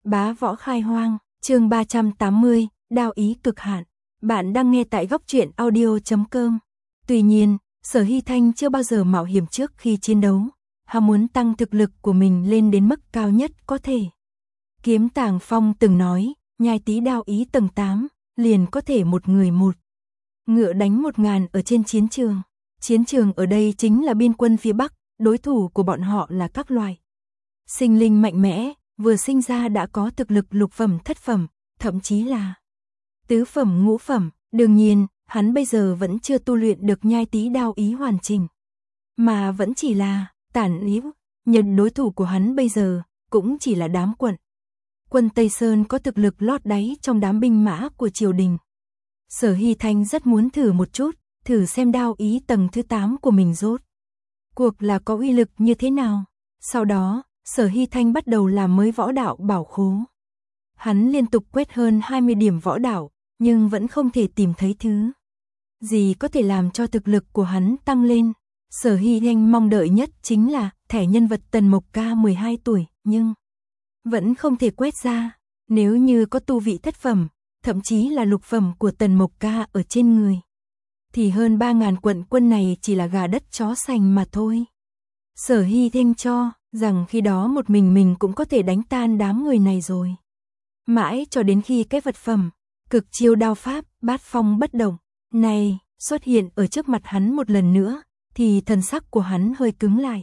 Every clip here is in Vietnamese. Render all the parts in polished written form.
Bá võ khai hoang, chương 380, đao ý cực hạn. Bạn đang nghe tại góc truyện audio.com. Tuy nhiên, Sở Hy Thanh chưa bao giờ mạo hiểm trước khi chiến đấu. Hắn muốn tăng thực lực của mình lên đến mức cao nhất có thể. Kiếm Tàng Phong từng nói, nhai tí đao ý tầng 8, liền có thể một người một ngựa đánh 1000 ở trên chiến trường. Chiến trường ở đây chính là biên quân phía Bắc, đối thủ của bọn họ là các loài sinh linh mạnh mẽ, vừa sinh ra đã có thực lực lục phẩm, thất phẩm, thậm chí là tứ phẩm, ngũ phẩm. Đương nhiên, hắn bây giờ vẫn chưa tu luyện được nhai tí đao ý hoàn chỉnh, mà vẫn chỉ là tản ý. Nhân đối thủ của hắn bây giờ cũng chỉ là đám quân Tây Sơn có thực lực lót đáy trong đám binh mã của triều đình. Sở Hy Thanh rất muốn thử một chút, thử xem đao ý tầng thứ 8 của mình rốt cuộc là có uy lực như thế nào. Sau đó, Sở Hy Thanh bắt đầu làm mới võ đạo bảo khố. Hắn liên tục quét hơn 20 điểm võ đạo, nhưng vẫn không thể tìm thấy thứ gì có thể làm cho thực lực của hắn tăng lên. Sở Hy Thanh mong đợi nhất chính là thẻ nhân vật Tần Mộc Ca 12 tuổi, nhưng vẫn không thể quét ra. Nếu như có tu vị thất phẩm, thậm chí là lục phẩm của Tần Mộc Ca ở trên người, thì hơn 3000 quận quân này chỉ là gà đất chó sành mà thôi. Sở Hy Thanh cho rằng khi đó một mình cũng có thể đánh tan đám người này rồi. Mãi cho đến khi cái vật phẩm cực chiêu đao pháp Bát Phong bất động này xuất hiện ở trước mặt hắn một lần nữa, thì thần sắc của hắn hơi cứng lại.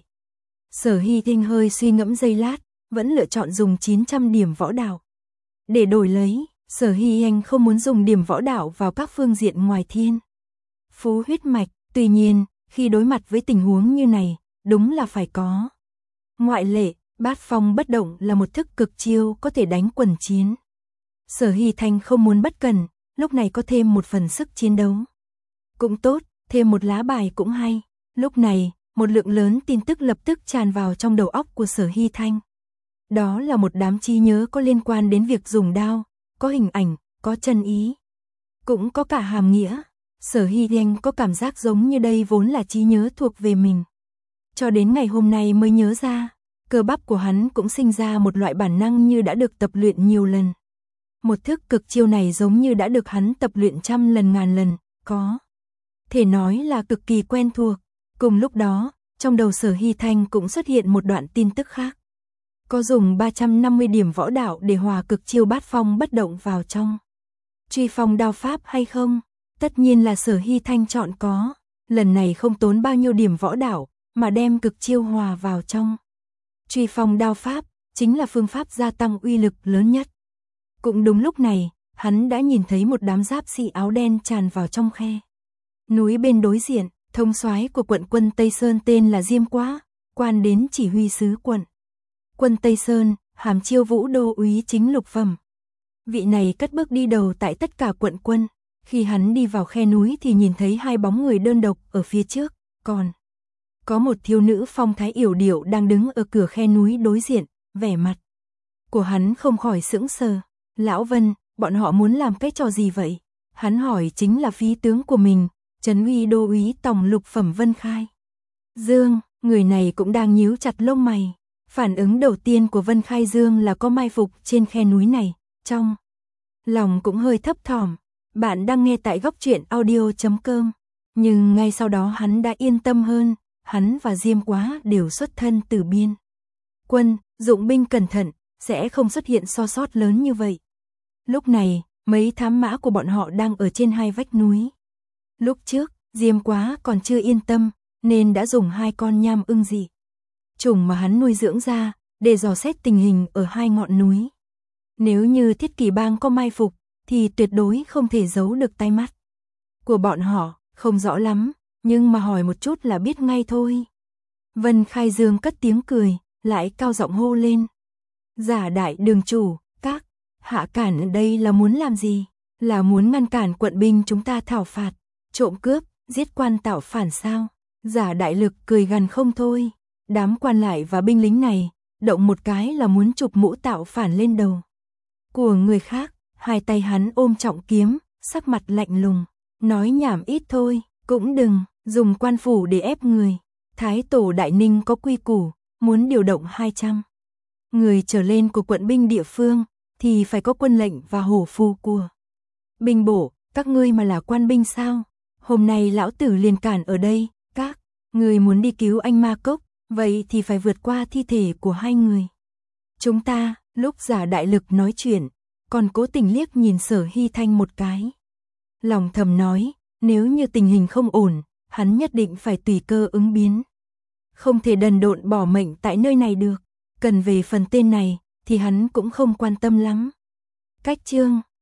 Sở Hy Thanh hơi suy ngẫm giây lát, vẫn lựa chọn dùng 900 điểm võ đạo để đổi lấy. Sở Hy Thanh không muốn dùng điểm võ đạo vào các phương diện ngoài thiên phú huyết mạch. Tuy nhiên, khi đối mặt với tình huống như này, đúng là phải có ngoại lệ. Bát Phong bất động là một thức cực chiêu có thể đánh quần chiến. Sở Hy Thanh không muốn bất cẩn, lúc này có thêm một phần sức chiến đấu cũng tốt, thêm một lá bài cũng hay. Lúc này, một lượng lớn tin tức lập tức tràn vào trong đầu óc của Sở Hy Thanh. Đó là một đám trí nhớ có liên quan đến việc dùng đao, có hình ảnh, có chân ý, cũng có cả hàm nghĩa. Sở Hy Thanh có cảm giác giống như đây vốn là trí nhớ thuộc về mình. Cho đến ngày hôm nay mới nhớ ra, cơ bắp của hắn cũng sinh ra một loại bản năng như đã được tập luyện nhiều lần. Một thức cực chiêu này giống như đã được hắn tập luyện trăm lần ngàn lần, có thể nói là cực kỳ quen thuộc. Cùng lúc đó, trong đầu Sở Hy Thanh cũng xuất hiện một đoạn tin tức khác. Có dùng 350 điểm võ đạo để hòa cực chiêu Bát Phong bất động vào trong Truy Phong đao pháp hay không? Tất nhiên là Sở Hy Thanh chọn có. Lần này không tốn bao nhiêu điểm võ đạo, mà đem cực chiêu hòa vào trong Truy Phong đao pháp, chính là phương pháp gia tăng uy lực lớn nhất. Cũng đúng lúc này, hắn đã nhìn thấy một đám giáp sĩ áo đen tràn vào trong khe núi bên đối diện. Thống soái của quận quân Tây Sơn tên là Diêm Quá, quan đến chỉ huy sứ quân Tây Sơn, hàm Chiêu Vũ đô úy chính lục phẩm. Vị này cất bước đi đầu tại tất cả quận quân. Khi hắn đi vào khe núi thì nhìn thấy hai bóng người đơn độc ở phía trước, còn có một thiếu nữ phong thái yểu điệu đang đứng ở cửa khe núi đối diện. Vẻ mặt của hắn không khỏi sững sờ. Lão Vân, bọn họ muốn làm cái trò gì vậy? Hắn hỏi chính là phí tướng của mình, Trấn Uy đô úy tổng lục phẩm Vân Khai Dương. Người này cũng đang nhíu chặt lông mày. Phản ứng đầu tiên của Vân Khai Dương là có mai phục trên khe núi này, trong lòng cũng hơi thấp thỏm. Bạn đang nghe tại góc truyện audio.com. Nhưng ngay sau đó hắn đã yên tâm hơn. Hắn và Diêm Quá đều xuất thân từ biên quân, dụng binh cẩn thận, sẽ không xuất hiện so sót lớn như vậy. Lúc này, mấy thám mã của bọn họ đang ở trên hai vách núi. Lúc trước, Diêm Quá còn chưa yên tâm, nên đã dùng 2 con nham ưng dị chủng mà hắn nuôi dưỡng ra, để dò xét tình hình ở 2 ngọn núi. Nếu như Thiết Kỷ Bang có mai phục, thì tuyệt đối không thể giấu được tai mắt của bọn họ. Không rõ lắm, nhưng mà hỏi một chút là biết ngay thôi. Vân Khai Dương cất tiếng cười, lại cao giọng hô lên. Giả đại đường chủ, các hạ cản ở đây là muốn làm gì? Là muốn ngăn cản quận binh chúng ta thảo phạt, trộm cướp, giết quan tạo phản sao? Giả đại lực cười gằn không thôi. Đám quan lại và binh lính này, động một cái là muốn chụp mũ tạo phản lên đầu của người khác. Hai tay hắn ôm trọng kiếm, sắc mặt lạnh lùng, nói nhảm ít thôi, cũng đừng dùng quan phủ để ép người. Thái tổ Đại Ninh có quy củ, muốn điều động 200 người trở lên của quận binh địa phương, thì phải có quân lệnh và hổ phù của binh bộ, các ngươi mà là quan binh sao? Hôm nay lão tử liền cản ở đây, các ngươi muốn đi cứu anh Ma Cốc, vậy thì phải vượt qua thi thể của hai người. Chúng ta, lúc Giả Đại Lực nói chuyện, còn cố tình liếc nhìn Sở Hy Thanh một cái. Lòng thầm nói, nếu như tình hình không ổn, hắn nhất định phải tùy cơ ứng biến. Không thể đần độn bỏ mệnh tại nơi này được. Cần về phần tên này, thì hắn cũng không quan tâm lắm. Cách chương